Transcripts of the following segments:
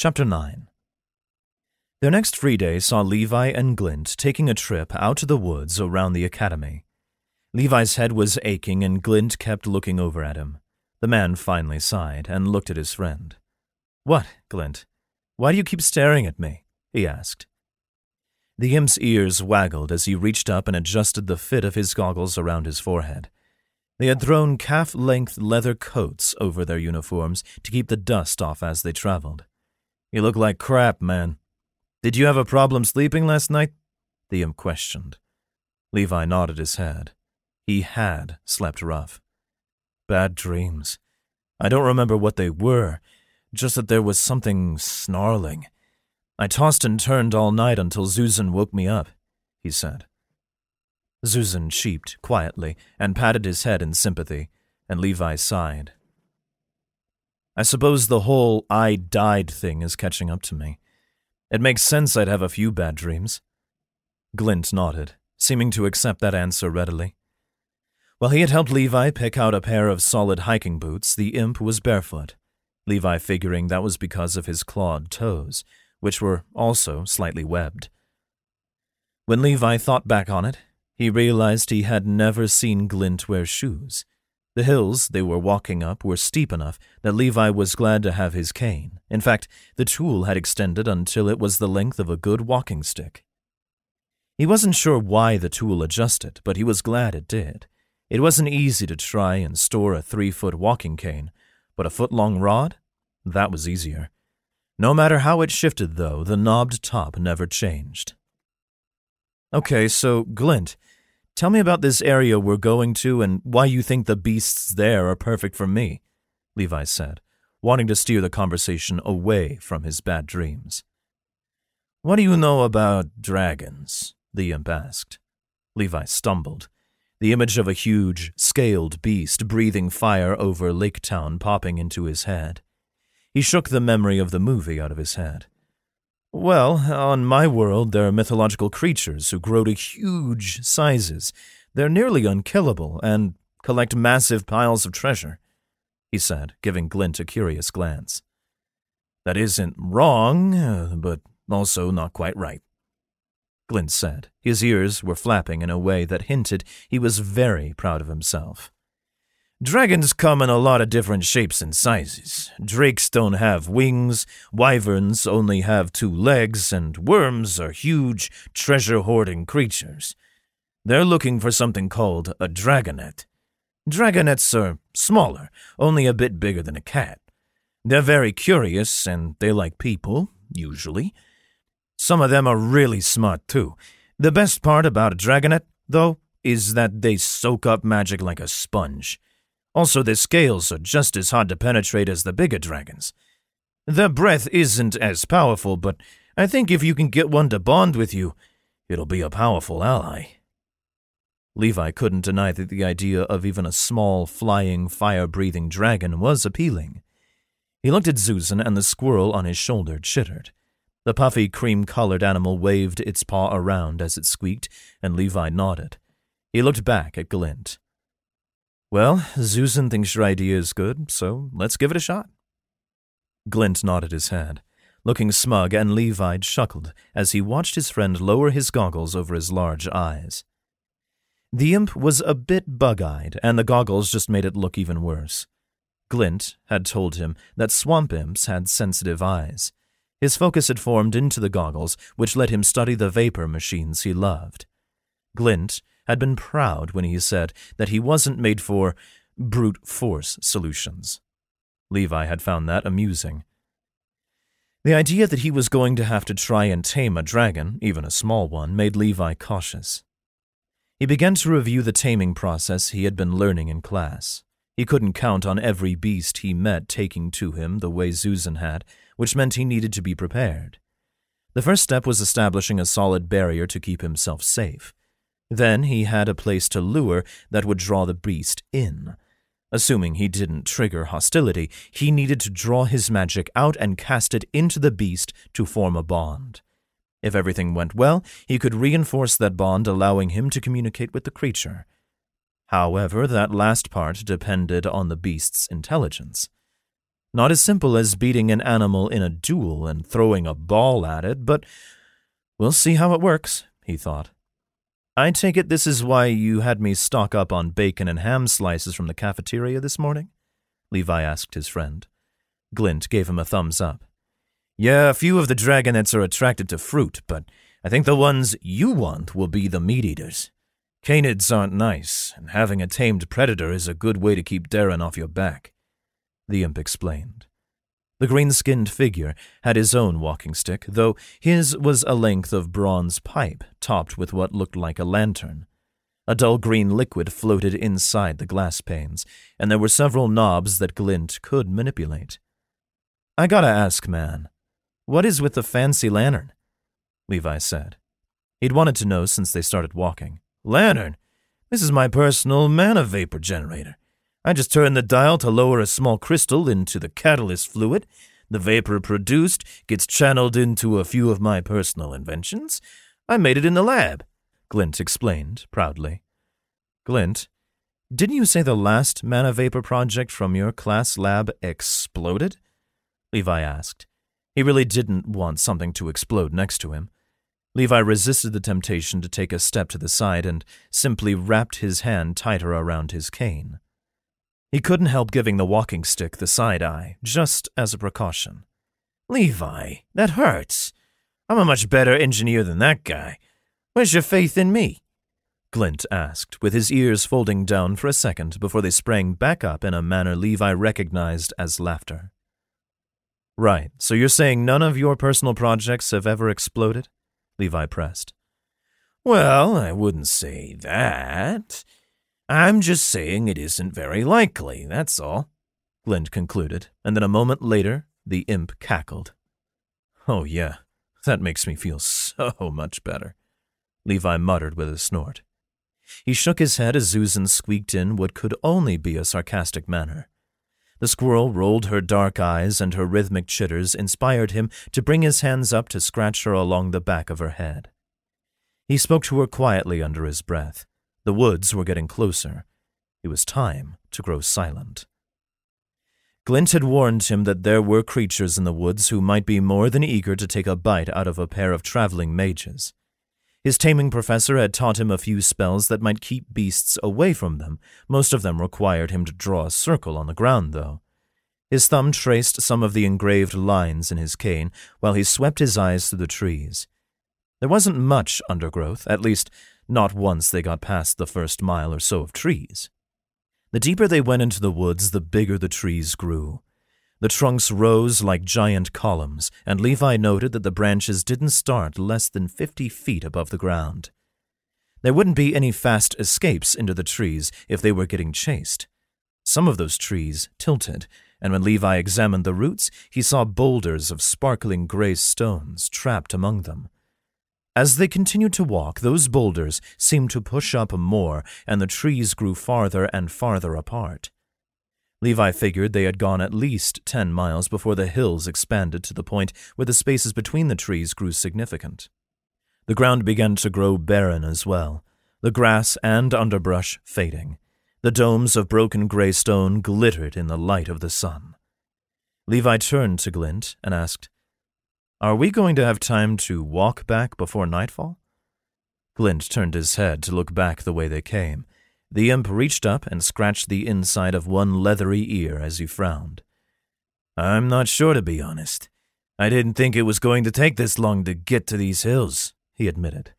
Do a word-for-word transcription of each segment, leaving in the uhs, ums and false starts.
Chapter nine. Their next free day saw Levi and Glint taking a trip out to the woods around the academy. Levi's head was aching and Glint kept looking over at him. The man finally sighed and looked at his friend. "What, Glint? Why do you keep staring at me?" he asked. The imp's ears waggled as he reached up and adjusted the fit of his goggles around his forehead. They had thrown calf-length leather coats over their uniforms to keep the dust off as they traveled. "You look like crap, man. Did you have a problem sleeping last night?" the imp questioned. Levi nodded his head. He had slept rough. "Bad dreams. I don't remember what they were, just that there was something snarling. I tossed and turned all night until Zuzan woke me up," he said. Zuzan cheeped quietly and patted his head in sympathy, and Levi sighed. "I suppose the whole I died thing is catching up to me. It makes sense I'd have a few bad dreams." Glint nodded, seeming to accept that answer readily. While he had helped Levi pick out a pair of solid hiking boots, the imp was barefoot, Levi figuring that was because of his clawed toes, which were also slightly webbed. When Levi thought back on it, he realized he had never seen Glint wear shoes. The hills they were walking up were steep enough that Levi was glad to have his cane. In fact, the tool had extended until it was the length of a good walking stick. He wasn't sure why the tool adjusted, but he was glad it did. It wasn't easy to try and store a three-foot walking cane, but a foot-long rod? That was easier. No matter how it shifted, though, the knobbed top never changed. "Okay, so, Glint, tell me about this area we're going to and why you think the beasts there are perfect for me," Levi said, wanting to steer the conversation away from his bad dreams. "What do you know about dragons?" the imp asked. Levi stumbled, the image of a huge, scaled beast breathing fire over Lake Town popping into his head. He shook the memory of the movie out of his head. "Well, on my world, there are mythological creatures who grow to huge sizes. They're nearly unkillable and collect massive piles of treasure," he said, giving Glint a curious glance. "That isn't wrong, but also not quite right," Glint said. His ears were flapping in a way that hinted he was very proud of himself. "Dragons come in a lot of different shapes and sizes. Drakes don't have wings, wyverns only have two legs, and worms are huge, treasure-hoarding creatures. They're looking for something called a dragonet. Dragonets are smaller, only a bit bigger than a cat. They're very curious, and they like people, usually. Some of them are really smart, too. The best part about a dragonet, though, is that they soak up magic like a sponge. Also, their scales are just as hard to penetrate as the bigger dragons. Their breath isn't as powerful, but I think if you can get one to bond with you, it'll be a powerful ally." Levi couldn't deny that the idea of even a small, flying, fire-breathing dragon was appealing. He looked at Zuzan, and the squirrel on his shoulder chittered. The puffy, cream-colored animal waved its paw around as it squeaked, and Levi nodded. He looked back at Glint. "Well, Zuzan thinks your idea is good, so let's give it a shot." Glint nodded his head, looking smug, and Levi chuckled as he watched his friend lower his goggles over his large eyes. The imp was a bit bug-eyed, and the goggles just made it look even worse. Glint had told him that swamp imps had sensitive eyes. His focus had formed into the goggles, which let him study the vapor machines he loved. Glint had been proud when he said that he wasn't made for brute force solutions. Levi had found that amusing. The idea that he was going to have to try and tame a dragon, even a small one, made Levi cautious. He began to review the taming process he had been learning in class. He couldn't count on every beast he met taking to him the way Zuzan had, which meant he needed to be prepared. The first step was establishing a solid barrier to keep himself safe. Then he had a place to lure that would draw the beast in. Assuming he didn't trigger hostility, he needed to draw his magic out and cast it into the beast to form a bond. If everything went well, he could reinforce that bond, allowing him to communicate with the creature. However, that last part depended on the beast's intelligence. Not as simple as beating an animal in a duel and throwing a ball at it, but we'll see how it works, he thought. I take it this is why you had me stock up on bacon and ham slices from the cafeteria this morning? Levi asked his friend. Glint gave him a thumbs up. Yeah, a few of the dragonets are attracted to fruit, but I think the ones you want will be the meat-eaters. Canids aren't nice, and having a tamed predator is a good way to keep Darren off your back, the imp explained. The green-skinned figure had his own walking stick, though his was a length of bronze pipe topped with what looked like a lantern. A dull green liquid floated inside the glass panes, and there were several knobs that Glint could manipulate. I gotta ask, man, what is with the fancy lantern? Levi said. He'd wanted to know since they started walking. Lantern? This is my personal mana vapor generator. I just turn the dial to lower a small crystal into the catalyst fluid. The vapor produced gets channeled into a few of my personal inventions. I made it in the lab, Glint explained proudly. Glint, didn't you say the last mana vapor project from your class lab exploded? Levi asked. He really didn't want something to explode next to him. Levi resisted the temptation to take a step to the side and simply wrapped his hand tighter around his cane. He couldn't help giving the walking stick the side eye, just as a precaution. Levi, that hurts. I'm a much better engineer than that guy. Where's your faith in me? Glint asked, with his ears folding down for a second before they sprang back up in a manner Levi recognized as laughter. Right, so you're saying none of your personal projects have ever exploded? Levi pressed. Well, I wouldn't say that. I'm just saying it isn't very likely, that's all, Glint concluded, and then a moment later, the imp cackled. Oh yeah, that makes me feel so much better, Levi muttered with a snort. He shook his head as Susan squeaked in what could only be a sarcastic manner. The squirrel rolled her dark eyes, and her rhythmic chitters inspired him to bring his hands up to scratch her along the back of her head. He spoke to her quietly under his breath. The woods were getting closer. It was time to grow silent. Glint had warned him that there were creatures in the woods who might be more than eager to take a bite out of a pair of traveling mages. His taming professor had taught him a few spells that might keep beasts away from them. Most of them required him to draw a circle on the ground, though. His thumb traced some of the engraved lines in his cane while he swept his eyes through the trees. There wasn't much undergrowth, at least not once they got past the first mile or so of trees. The deeper they went into the woods, the bigger the trees grew. The trunks rose like giant columns, and Levi noted that the branches didn't start less than fifty feet above the ground. There wouldn't be any fast escapes into the trees if they were getting chased. Some of those trees tilted, and when Levi examined the roots, he saw boulders of sparkling gray stones trapped among them. As they continued to walk, those boulders seemed to push up more, and the trees grew farther and farther apart. Levi figured they had gone at least ten miles before the hills expanded to the point where the spaces between the trees grew significant. The ground began to grow barren as well, the grass and underbrush fading. The domes of broken gray stone glittered in the light of the sun. Levi turned to Glint and asked, Are we going to have time to walk back before nightfall? Glint turned his head to look back the way they came. The imp reached up and scratched the inside of one leathery ear as he frowned. I'm not sure, to be honest. I didn't think it was going to take this long to get to these hills, he admitted.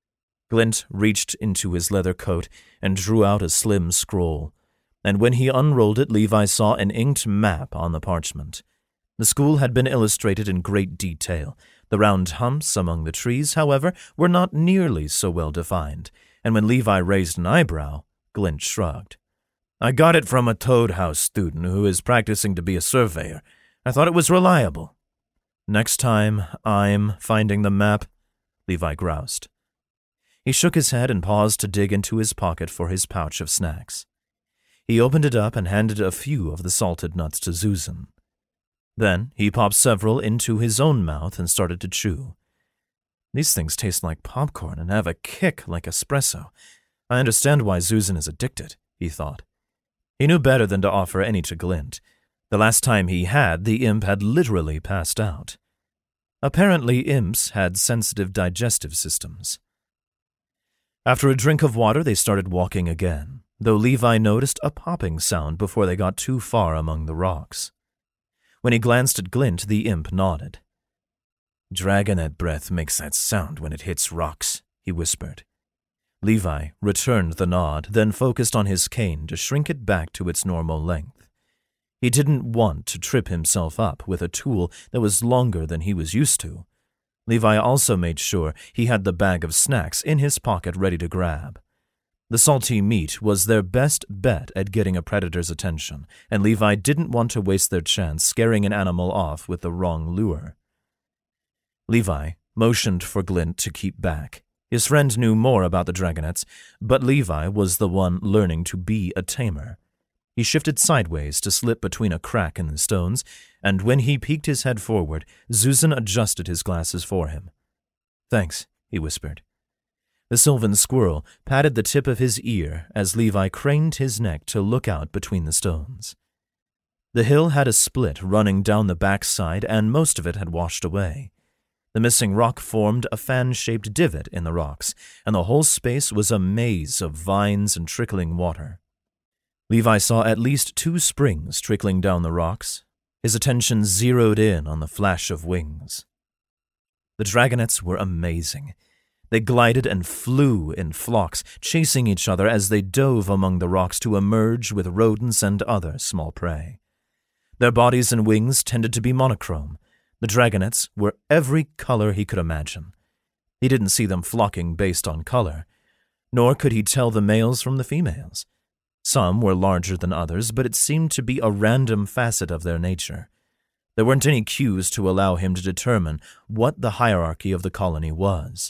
Glint reached into his leather coat and drew out a slim scroll, and when he unrolled it, Levi saw an inked map on the parchment. The school had been illustrated in great detail. The round humps among the trees, however, were not nearly so well defined, and when Levi raised an eyebrow, Glint shrugged. I got it from a Toad House student who is practicing to be a surveyor. I thought it was reliable. Next time I'm finding the map, Levi groused. He shook his head and paused to dig into his pocket for his pouch of snacks. He opened it up and handed a few of the salted nuts to Susan. Then he popped several into his own mouth and started to chew. These things taste like popcorn and have a kick like espresso. I understand why Susan is addicted, he thought. He knew better than to offer any to Glint. The last time he had, the imp had literally passed out. Apparently, imps had sensitive digestive systems. After a drink of water, they started walking again, though Levi noticed a popping sound before they got too far among the rocks. When he glanced at Glint, the imp nodded. "Dragonet breath makes that sound when it hits rocks," he whispered. Levi returned the nod, then focused on his cane to shrink it back to its normal length. He didn't want to trip himself up with a tool that was longer than he was used to. Levi also made sure he had the bag of snacks in his pocket ready to grab. The salty meat was their best bet at getting a predator's attention, and Levi didn't want to waste their chance scaring an animal off with the wrong lure. Levi motioned for Glint to keep back. His friend knew more about the dragonets, but Levi was the one learning to be a tamer. He shifted sideways to slip between a crack in the stones, and when he peeked his head forward, Zuzan adjusted his glasses for him. "Thanks," he whispered. The Sylvan squirrel patted the tip of his ear as Levi craned his neck to look out between the stones. The hill had a split running down the back side, and most of it had washed away. The missing rock formed a fan-shaped divot in the rocks, and the whole space was a maze of vines and trickling water. Levi saw at least two springs trickling down the rocks. His attention zeroed in on the flash of wings. The dragonets were amazing. They glided and flew in flocks, chasing each other as they dove among the rocks to emerge with rodents and other small prey. Their bodies and wings tended to be monochrome. The dragonets were every color he could imagine. He didn't see them flocking based on color, nor could he tell the males from the females. Some were larger than others, but it seemed to be a random facet of their nature. There weren't any cues to allow him to determine what the hierarchy of the colony was.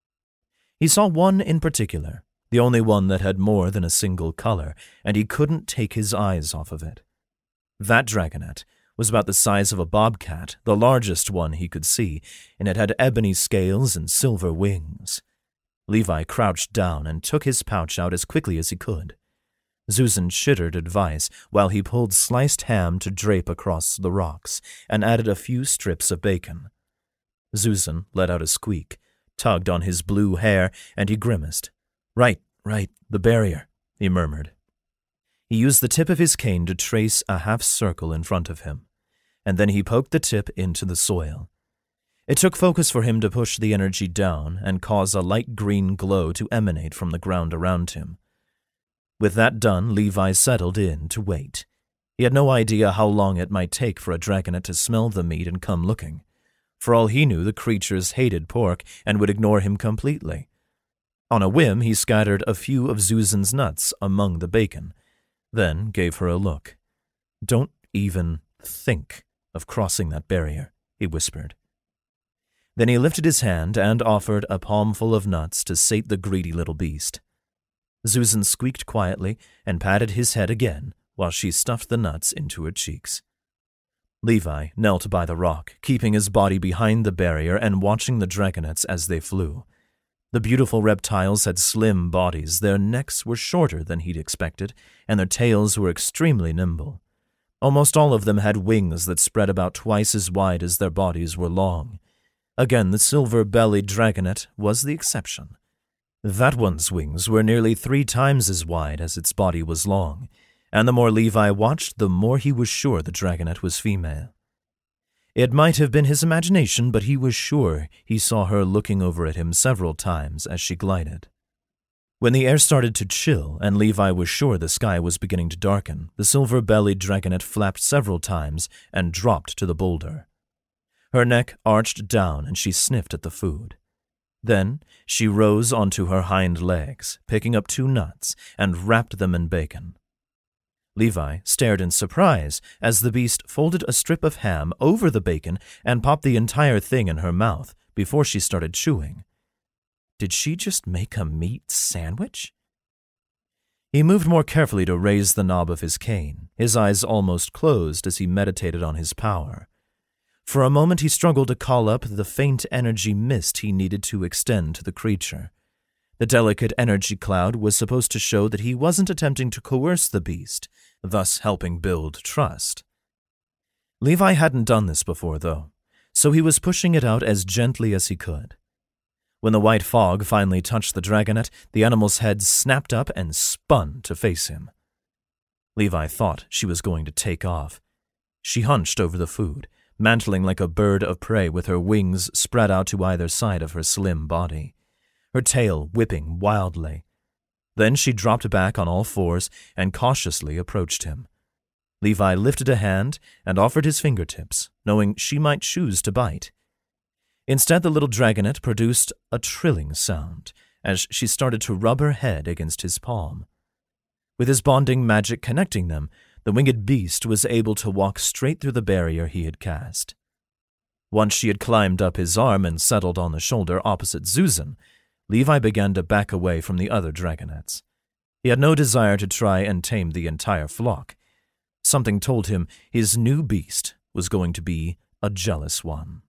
He saw one in particular, the only one that had more than a single color, and he couldn't take his eyes off of it. That dragonet was about the size of a bobcat, the largest one he could see, and it had ebony scales and silver wings. Levi crouched down and took his pouch out as quickly as he could. Zuzan chittered advice while he pulled sliced ham to drape across the rocks and added a few strips of bacon. Zuzan let out a squeak, tugged on his blue hair, and he grimaced. "Right, right, the barrier," he murmured. He used the tip of his cane to trace a half circle in front of him, and then he poked the tip into the soil. It took focus for him to push the energy down and cause a light green glow to emanate from the ground around him. With that done, Levi settled in to wait. He had no idea how long it might take for a dragonet to smell the meat and come looking. For all he knew, the creatures hated pork and would ignore him completely. On a whim, he scattered a few of Zuzan's nuts among the bacon, then gave her a look. "Don't even think of crossing that barrier," he whispered. Then he lifted his hand and offered a palmful of nuts to sate the greedy little beast. Zuzan squeaked quietly and patted his head again while she stuffed the nuts into her cheeks. Levi knelt by the rock, keeping his body behind the barrier and watching the dragonets as they flew. The beautiful reptiles had slim bodies, their necks were shorter than he'd expected, and their tails were extremely nimble. Almost all of them had wings that spread about twice as wide as their bodies were long. Again, the silver-bellied dragonet was the exception. That one's wings were nearly three times as wide as its body was long, and the more Levi watched, the more he was sure the dragonet was female. It might have been his imagination, but he was sure he saw her looking over at him several times as she glided. When the air started to chill and Levi was sure the sky was beginning to darken, the silver-bellied dragonet flapped several times and dropped to the boulder. Her neck arched down and she sniffed at the food. Then she rose onto her hind legs, picking up two nuts, and wrapped them in bacon. Levi stared in surprise as the beast folded a strip of ham over the bacon and popped the entire thing in her mouth before she started chewing. Did she just make a meat sandwich? He moved more carefully to raise the knob of his cane, his eyes almost closed as he meditated on his power. For a moment he struggled to call up the faint energy mist he needed to extend to the creature. The delicate energy cloud was supposed to show that he wasn't attempting to coerce the beast, thus helping build trust. Levi hadn't done this before, though, so he was pushing it out as gently as he could. When the white fog finally touched the dragonet, the animal's head snapped up and spun to face him. Levi thought she was going to take off. She hunched over the food, mantling like a bird of prey with her wings spread out to either side of her slim body, her tail whipping wildly. Then she dropped back on all fours and cautiously approached him. Levi lifted a hand and offered his fingertips, knowing she might choose to bite. Instead, the little dragonet produced a trilling sound as she started to rub her head against his palm. With his bonding magic connecting them, the winged beast was able to walk straight through the barrier he had cast. Once she had climbed up his arm and settled on the shoulder opposite Zuzan, Levi began to back away from the other dragonets. He had no desire to try and tame the entire flock. Something told him his new beast was going to be a jealous one.